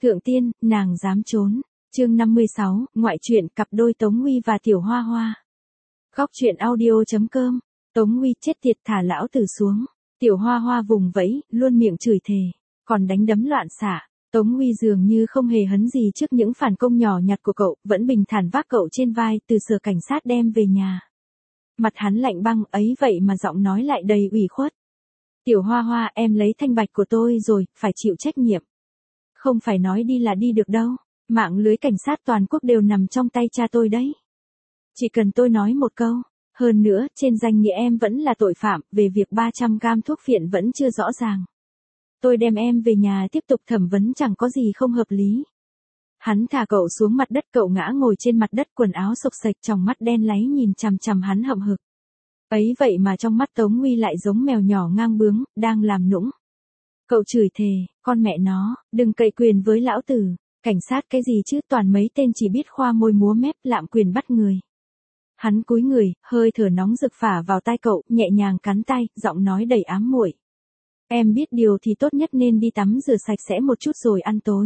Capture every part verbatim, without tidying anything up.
Thượng tiên, nàng dám trốn. Chương năm mươi sáu, ngoại truyện cặp đôi Tống Huy và Tiểu Hoa Hoa. Góc truyện audio chấm com. Tống Huy chết tiệt, thả lão tử xuống. Tiểu Hoa Hoa vùng vẫy, luôn miệng chửi thề, còn đánh đấm loạn xạ. Tống Huy dường như không hề hấn gì trước những phản công nhỏ nhặt của cậu, vẫn bình thản vác cậu trên vai từ sở cảnh sát đem về nhà. Mặt hắn lạnh băng, ấy vậy mà giọng nói lại đầy ủy khuất. Tiểu Hoa Hoa, em lấy thanh bạch của tôi rồi, phải chịu trách nhiệm. Không phải nói đi là đi được đâu, mạng lưới cảnh sát toàn quốc đều nằm trong tay cha tôi đấy. Chỉ cần tôi nói một câu, hơn nữa, trên danh nghĩa em vẫn là tội phạm, về việc ba trăm gam thuốc phiện vẫn chưa rõ ràng. Tôi đem em về nhà tiếp tục thẩm vấn chẳng có gì không hợp lý. Hắn thả cậu xuống mặt đất, cậu ngã ngồi trên mặt đất, quần áo xộc xệch, tròng mắt đen láy nhìn chằm chằm hắn hậm hực. Ấy vậy mà trong mắt Tống Huy lại giống mèo nhỏ ngang bướng, đang làm nũng. Cậu chửi thề, con mẹ nó, đừng cậy quyền với lão tử, cảnh sát cái gì chứ, toàn mấy tên chỉ biết khoa môi múa mép, lạm quyền bắt người. Hắn cúi người, hơi thở nóng rực phả vào tai cậu, nhẹ nhàng cắn tay, giọng nói đầy ám muội. Em biết điều thì tốt nhất nên đi tắm rửa sạch sẽ một chút rồi ăn tối.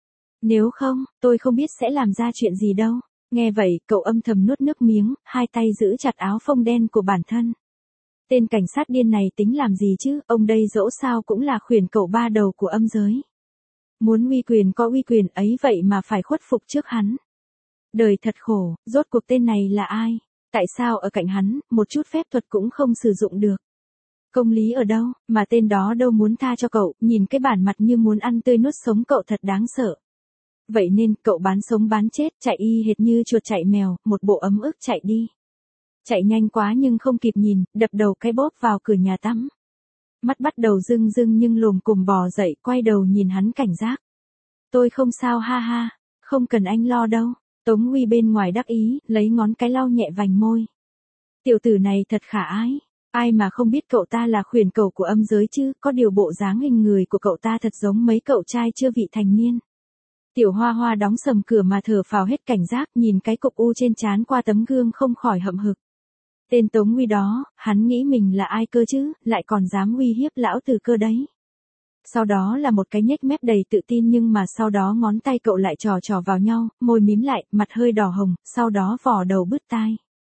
Nếu không, tôi không biết sẽ làm ra chuyện gì đâu. Nghe vậy, cậu âm thầm nuốt nước miếng, hai tay giữ chặt áo phông đen của bản thân. Tên cảnh sát điên này tính làm gì chứ, ông đây dẫu sao cũng là khuyển cậu ba đầu của âm giới. Muốn uy quyền có uy quyền, ấy vậy mà phải khuất phục trước hắn. Đời thật khổ, rốt cuộc tên này là ai? Tại sao ở cạnh hắn, một chút phép thuật cũng không sử dụng được? Công lý ở đâu, mà tên đó đâu muốn tha cho cậu, nhìn cái bản mặt như muốn ăn tươi nuốt sống cậu thật đáng sợ. Vậy nên, cậu bán sống bán chết, chạy y hệt như chuột chạy mèo, một bộ ấm ức chạy đi. Chạy nhanh quá nhưng không kịp nhìn, đập đầu cái bóp vào cửa nhà tắm. Mắt bắt đầu rưng rưng nhưng lồm cồm bò dậy, quay đầu nhìn hắn cảnh giác. Tôi không sao, ha ha, không cần anh lo đâu. Tống Huy bên ngoài đắc ý, lấy ngón cái lau nhẹ vành môi. Tiểu tử này thật khả ái, ai mà không biết cậu ta là khuyển cẩu của âm giới chứ, có điều bộ dáng hình người của cậu ta thật giống mấy cậu trai chưa vị thành niên. Tiểu Hoa Hoa đóng sầm cửa mà thở phào hết cảnh giác, nhìn cái cục u trên trán qua tấm gương không khỏi hậm hực. Tên Tống Huy đó, hắn nghĩ mình là ai cơ chứ, lại còn dám uy hiếp lão tử cơ đấy. Sau đó là một cái nhếch mép đầy tự tin, nhưng mà sau đó ngón tay cậu lại trò trò vào nhau, môi mím lại, mặt hơi đỏ hồng, sau đó vò đầu bứt tai.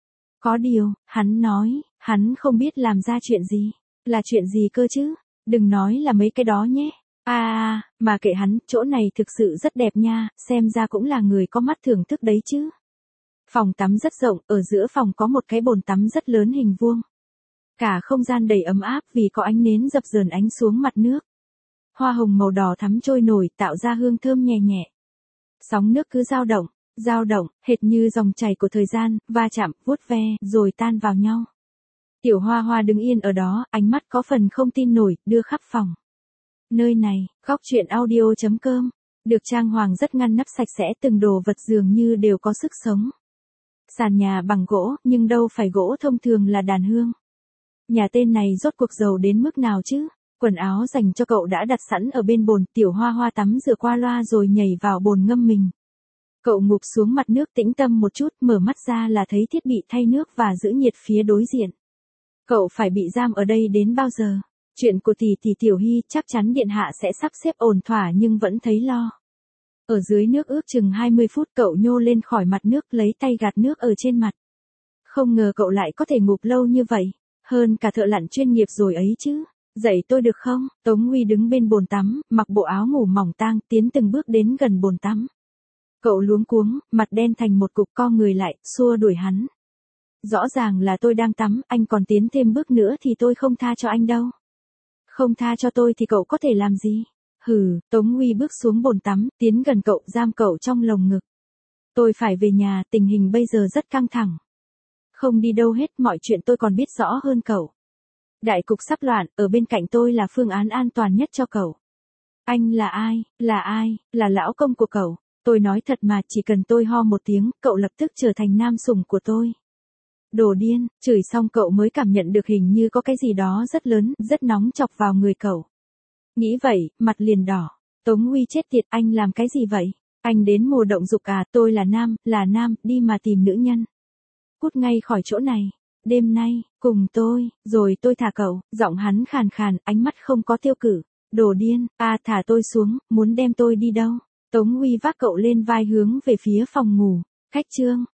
Có điều, hắn nói, hắn không biết làm ra chuyện gì. Là chuyện gì cơ chứ? Đừng nói là mấy cái đó nhé. À, à, mà kệ hắn, chỗ này thực sự rất đẹp nha, xem ra cũng là người có mắt thưởng thức đấy chứ. Phòng tắm rất rộng, ở giữa phòng có một cái bồn tắm rất lớn hình vuông. Cả không gian đầy ấm áp vì có ánh nến dập dờn ánh xuống mặt nước. Hoa hồng màu đỏ thắm trôi nổi tạo ra hương thơm nhẹ nhẹ. Sóng nước cứ dao động, dao động, hệt như dòng chảy của thời gian, va chạm, vuốt ve, rồi tan vào nhau. Tiểu Hoa Hoa đứng yên ở đó, ánh mắt có phần không tin nổi, đưa khắp phòng. Nơi này, góc truyện audio chấm com, được trang hoàng rất ngăn nắp sạch sẽ, từng đồ vật dường như đều có sức sống. Sàn nhà bằng gỗ, nhưng đâu phải gỗ thông thường là đàn hương. Nhà tên này rốt cuộc giàu đến mức nào chứ? Quần áo dành cho cậu đã đặt sẵn ở bên bồn, Tiểu Hoa Hoa tắm rửa qua loa rồi nhảy vào bồn ngâm mình. Cậu ngụp xuống mặt nước tĩnh tâm một chút, mở mắt ra là thấy thiết bị thay nước và giữ nhiệt phía đối diện. Cậu phải bị giam ở đây đến bao giờ? Chuyện của tỷ tỷ Tiểu Hy chắc chắn điện hạ sẽ sắp xếp ổn thỏa nhưng vẫn thấy lo. Ở dưới nước ước chừng hai mươi phút cậu nhô lên khỏi mặt nước, lấy tay gạt nước ở trên mặt. Không ngờ cậu lại có thể ngụp lâu như vậy, hơn cả thợ lặn chuyên nghiệp rồi ấy chứ. Dậy tôi được không? Tống Huy đứng bên bồn tắm, mặc bộ áo ngủ mỏng tang, tiến từng bước đến gần bồn tắm. Cậu luống cuống, mặt đen thành một cục, co người lại, xua đuổi hắn. Rõ ràng là tôi đang tắm, anh còn tiến thêm bước nữa thì tôi không tha cho anh đâu. Không tha cho tôi thì cậu có thể làm gì? Hừ, Tống Huy bước xuống bồn tắm, tiến gần cậu, giam cậu trong lồng ngực. Tôi phải về nhà, tình hình bây giờ rất căng thẳng. Không đi đâu hết, mọi chuyện tôi còn biết rõ hơn cậu. Đại cục sắp loạn, ở bên cạnh tôi là phương án an toàn nhất cho cậu. Anh là ai? Là ai? Là lão công của cậu. Tôi nói thật mà, chỉ cần tôi ho một tiếng, cậu lập tức trở thành nam sủng của tôi. Đồ điên, chửi xong cậu mới cảm nhận được hình như có cái gì đó rất lớn, rất nóng chọc vào người cậu. Nghĩ vậy, mặt liền đỏ. Tống Huy chết tiệt, anh làm cái gì vậy? Anh đến mùa động dục à? Tôi là nam, là nam, đi mà tìm nữ nhân. Cút ngay khỏi chỗ này. Đêm nay, cùng tôi, rồi tôi thả cậu. Giọng hắn khàn khàn, ánh mắt không có tiêu cự. Đồ điên, à thả tôi xuống, muốn đem tôi đi đâu? Tống Huy vác cậu lên vai hướng về phía phòng ngủ. Khách Trương,